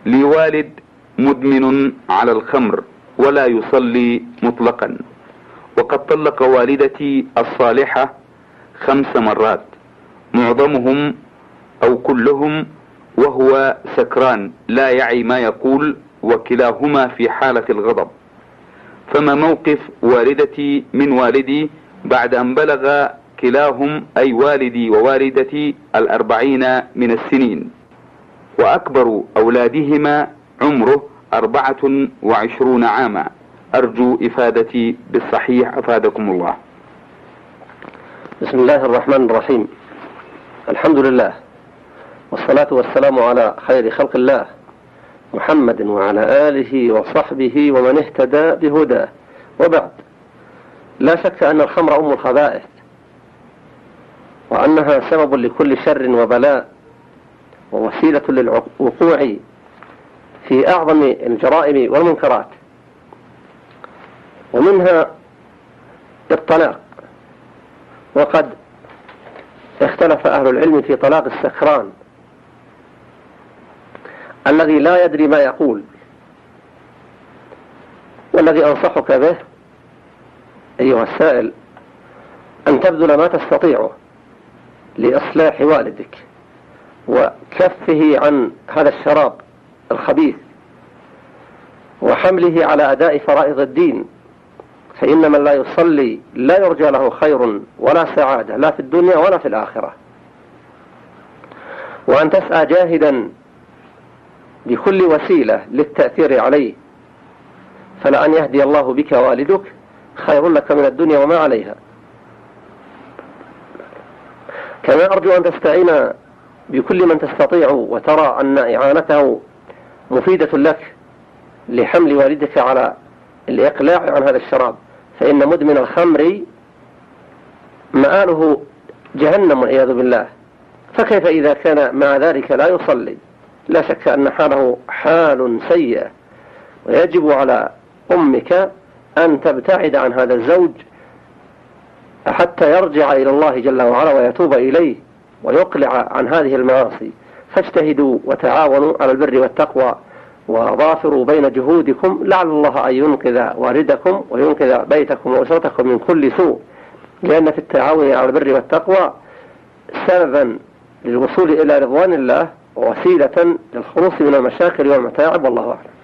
لي والد مدمن على الخمر ولا يصلي مطلقا، وقد طلق والدتي الصالحة 5 مرات، معظمهم أو كلهم وهو سكران لا يعي ما يقول، وكلاهما في حالة الغضب. فما موقف والدتي من والدي بعد أن بلغ كلاهم أي والدي ووالدتي 40 من السنين، وأكبر أولادهما عمره 24 عاما؟ أرجو إفادتي بالصحيح أفادكم الله. بسم الله الرحمن الرحيم. الحمد لله والصلاة والسلام على خير خلق الله محمد وعلى آله وصحبه ومن اهتدى بهداه، وبعد. لا شك أن الخمر أم الخبائث، وأنها سبب لكل شر وبلاء، ووسيلة للوقوع في أعظم الجرائم والمنكرات، ومنها الطلاق. وقد اختلف أهل العلم في طلاق السكران الذي لا يدري ما يقول. والذي أنصحك به أيها السائل أن تبذل ما تستطيعه لإصلاح والدك وكفه عن هذا الشراب الخبيث، وحمله على أداء فرائض الدين، فإن من لا يصلي لا يرجى له خير ولا سعادة، لا في الدنيا ولا في الآخرة. وأن تسعى جاهدا بكل وسيلة للتأثير عليه، فلأن يهدي الله بك والدك خير لك من الدنيا وما عليها. كما أرجو أن تستعين بكل من تستطيع وترى أن إعانته مفيدة لك لحمل والدك على الإقلاع عن هذا الشراب، فإن مدمن الخمر مآله جهنم والعياذ بالله. فكيف إذا كان مع ذلك لا يصلي؟ لا شك أن حاله حال سيئة، ويجب على أمك أن تبتعد عن هذا الزوج حتى يرجع إلى الله جل وعلا ويتوب إليه ويقلع عن هذه المعاصي. فاجتهدوا وتعاونوا على البر والتقوى، وضافروا بين جهودكم لعل الله أن ينقذ والدكم وينقذ بيتكم وأسرتكم من كل سوء، لأن في التعاون على البر والتقوى سببا للوصول إلى رضوان الله ووسيلة للخلوص من المشاكل والمتاعب، والله أعلم.